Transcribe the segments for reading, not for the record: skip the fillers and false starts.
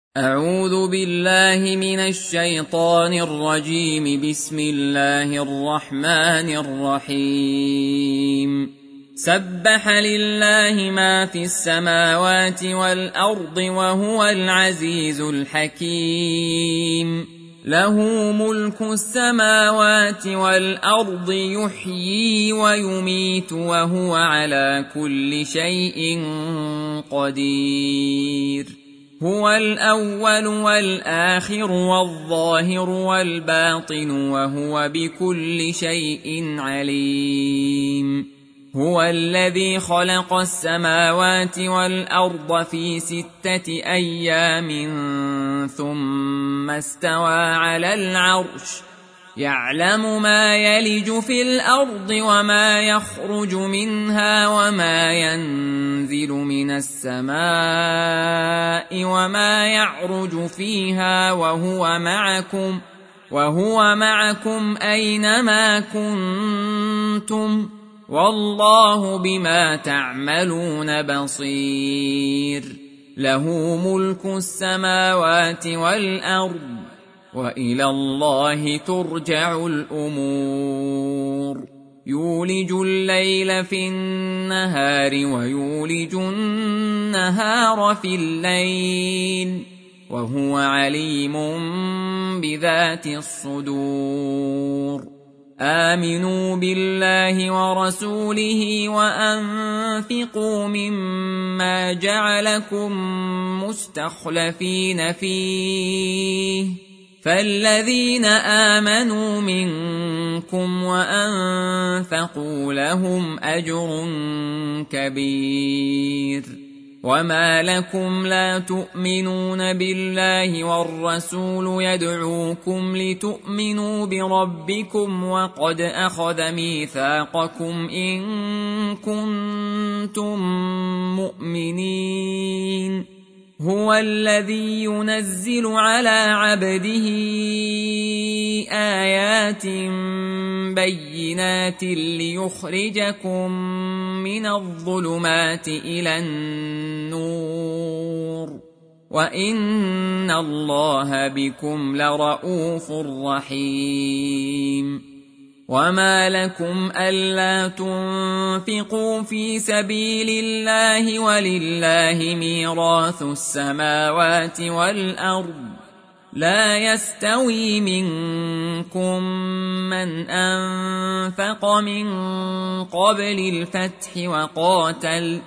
أعوذ بالله من الشيطان الرجيم. بسم الله الرحمن الرحيم. سبح لله ما في السماوات والأرض وهو العزيز الحكيم. له ملك السماوات والأرض، يحيي ويميت وهو على كل شيء قدير. هو الأول والآخر والظاهر والباطن وهو بكل شيء عليم. هو الذي خلق السماوات والأرض في 6 أيام ثم استوى على العرش، يعلم ما يلج في الأرض وما يخرج منها وما ينزل من السماء وما يعرج فيها، وهو معكم أينما كنتم، والله بما تعملون بصير. له ملك السماوات والأرض، وإلى الله ترجع الأمور. يولج الليل في النهار ويولج النهار في الليل، وهو عليم بذات الصدور. آمنوا بالله ورسوله وأنفقوا مما جعلكم مستخلفين فيه، فالذين آمنوا منكم وأنفقوا لهم أجر كبير. وما لكم لا تؤمنون بالله والرسول يدعوكم لتؤمنوا بربكم وقد أخذ ميثاقكم إن كنتم مؤمنين. هو الذي ينزل على عبده آيات بينات ليخرجكم من الظلمات إلى النور، وإن الله بكم لرءوف رحيم. وما لكم ألا تنفقوا في سبيل الله ولله ميراث السماوات والأرض، لا يستوي منكم من أنفق من قبل الفتح وقاتل،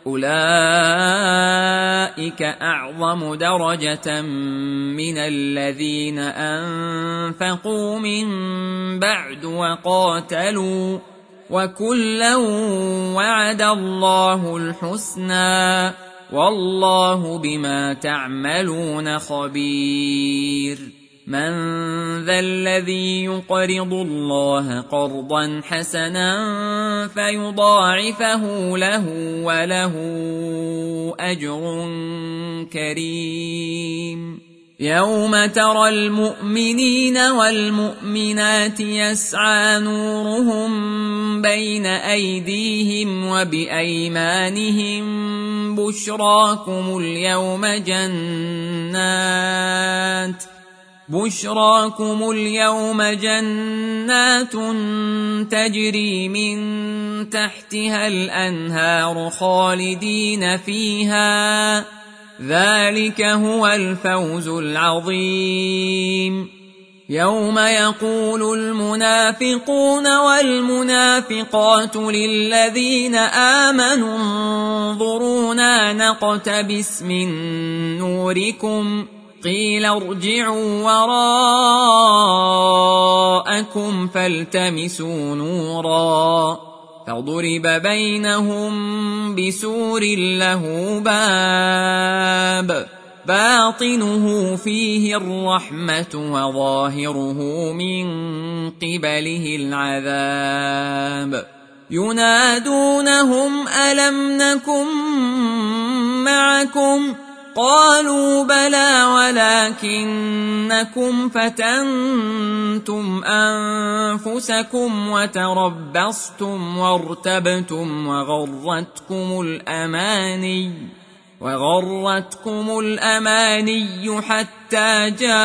أولئك أعظم درجة من الذين أنفقوا من بعد وقاتلوا، وكلا وعد الله الحسنى، والله بما تعملون خبير. من ذا الذي يقرض الله قرضا حسنا فيضاعفه له وله أجر كريم. يوم ترى المؤمنين والمؤمنات يسعى نورهم بين أيديهم وبأيمانهم، بشراكم اليوم جنات تجري من تحتها الأنهار خالدين فيها، ذلك هو الفوز العظيم. يوم يقول المنافقون والمنافقات للذين آمنوا انظرونا نقتبس من نوركم، قيل ارجعوا وراءكم فالتمسوا نورا، فضرب بينهم بسور له باب، باطنه فيه الرحمة وظاهره من قبله العذاب. ينادونهم ألم نكن معكم؟ قالوا بلى ولكنكم فتنتم أنفسكم وتربصتم وارتبتم وغرتكم الأماني وغرتكم الأماني حتى جاء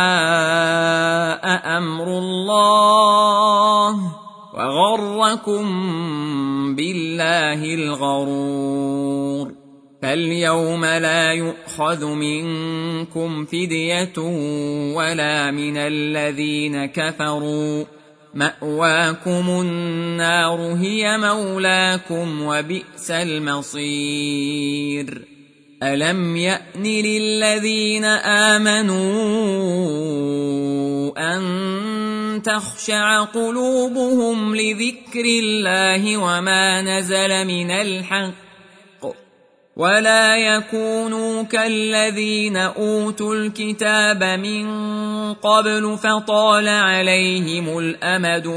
أمر الله وغركم بالله الغرور. فاليوم لا يؤخذ منكم فدية ولا من الذين كفروا، مأواكم النار هي مولاكم وبئس المصير. ألم يأن للذين آمنوا أن تخشع قلوبهم لذكر الله وما نزل من الحق ولا يكونوا كالذين أوتوا الكتاب من قبل فطال عليهم الأمد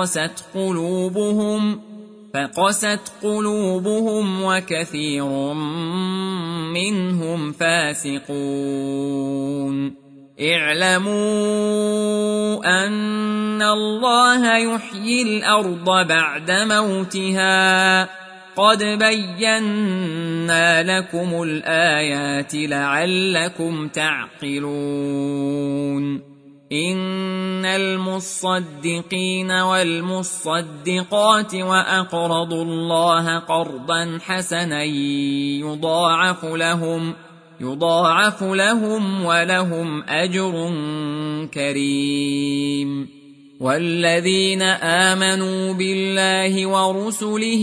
فقست قلوبهم وكثير منهم فاسقون. اعلموا أن الله يحيي الأرض بعد موتها، قد بينا لكم الآيات لعلكم تعقلون. إن المصدقين والمصدقات وأقرضوا الله قرضا حسنا يضاعف لهم ولهم أجر كريم. والذين آمنوا بالله ورسله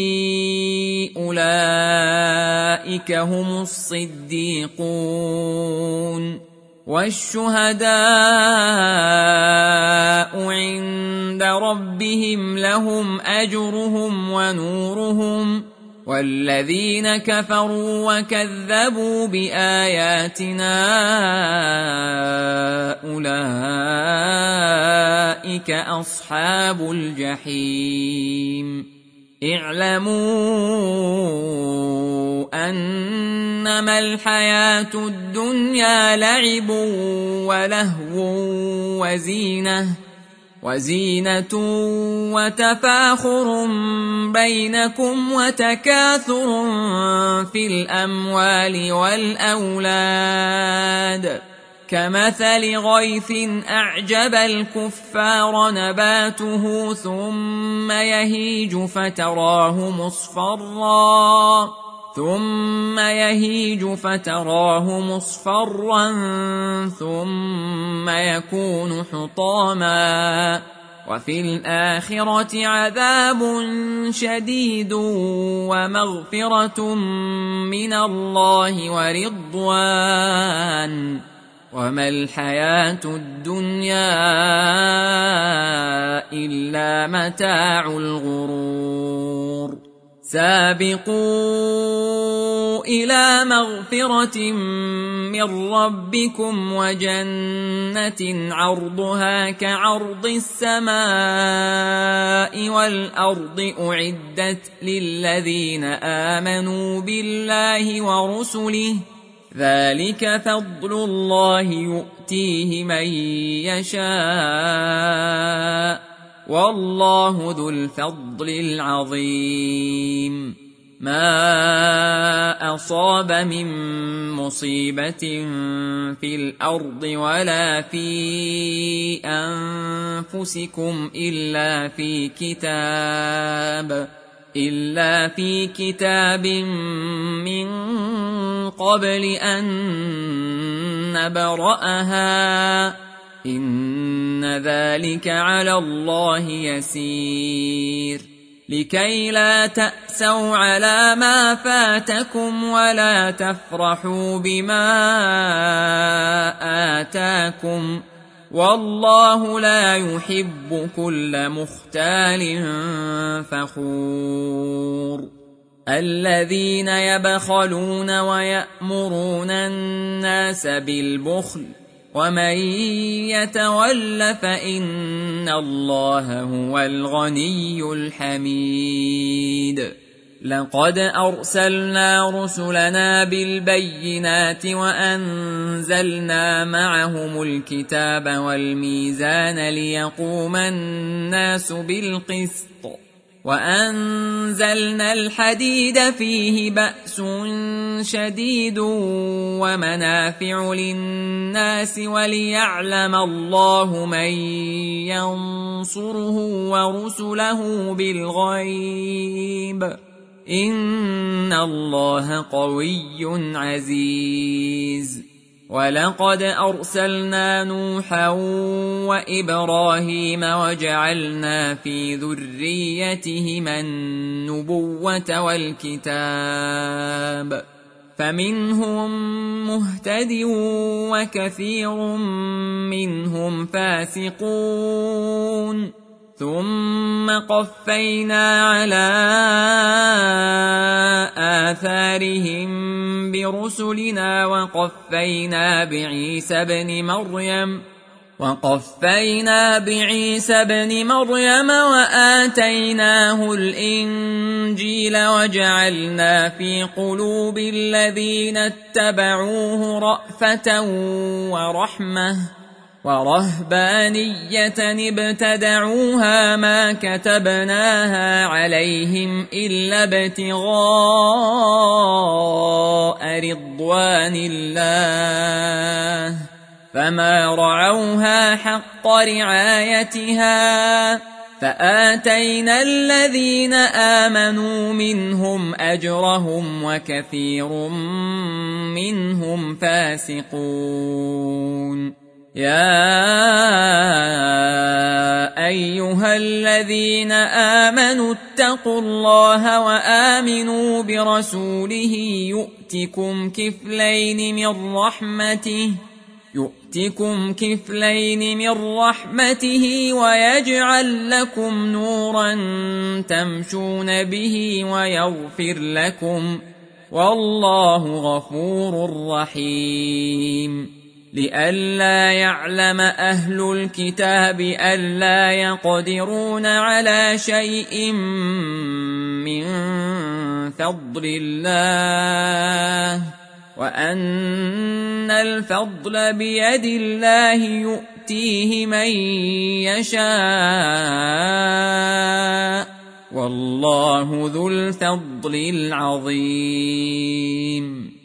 أولئك هم الصديقون والشهداء عند ربهم لهم أجرهم ونورهم. والذين كفروا وكذبوا بآياتنا أولئك أصحاب الجحيم. اعلموا أنما الحياة الدنيا لعب ولهو وزينة وتفاخر بينكم وتكاثر في الأموال والأولاد، كمثل غيث أعجب الكفار نباته ثم يهيج فتراه مصفرا ثم يكون حطاما، وفي الآخرة عذاب شديد ومغفرة من الله ورضوان، وما الحياة الدنيا إلا متاع الغرور. سابقوا إلى مغفرة من ربكم وجنة عرضها كعرض السماء والأرض أعدت للذين آمنوا بالله ورسله، ذلك فضل الله يؤتيه من يشاء والله ذو الفضل العظيم. ما أصاب من مصيبة في الأرض ولا في أنفسكم إلا في كتاب من قبل أن نبرأها، إن ذلك على الله يسير. لكي لا تأسوا على ما فاتكم ولا تفرحوا بما آتاكم، والله لا يحب كل مختال فخور. الذين يبخلون ويأمرون الناس بالبخل ومن يتول فإن الله هو الغني الحميد. لقد أرسلنا رسلنا بالبينات وأنزلنا معهم الكتاب والميزان ليقوم الناس بالقسط وأنزلنا الحديد فيه بأس شديد ومنافع للناس وليعلم الله من ينصره ورسله بالغيب إن الله قوي عزيز ولقد أرسلنا نوحا وإبراهيم وجعلنا في ذريتهما النبوة والكتاب فمنهم مهتد وكثير منهم فاسقون ثم قفينا على آثارهم برسلنا وقفينا بعيسى بن مريم وآتيناه الإنجيل وجعلنا في قلوب الذين اتبعوه رأفة ورهبانية ابتدعوها ما كتبناها عليهم إلا ابتغاء رضوان الله فما رعوها حق رعايتها فآتينا الذين آمنوا منهم أجرهم وكثير منهم فاسقون يا أيها الذين آمنوا اتقوا الله وآمنوا برسوله يؤتكم كفلين من رحمته ويجعل لكم نورا تمشون به ويغفر لكم والله غفور رحيم لئلا يعلم أهل الكتاب ألا يقدرون على شيء من فضل الله وأن الفضل بيد الله يؤتيه من يشاء والله ذو الفضل العظيم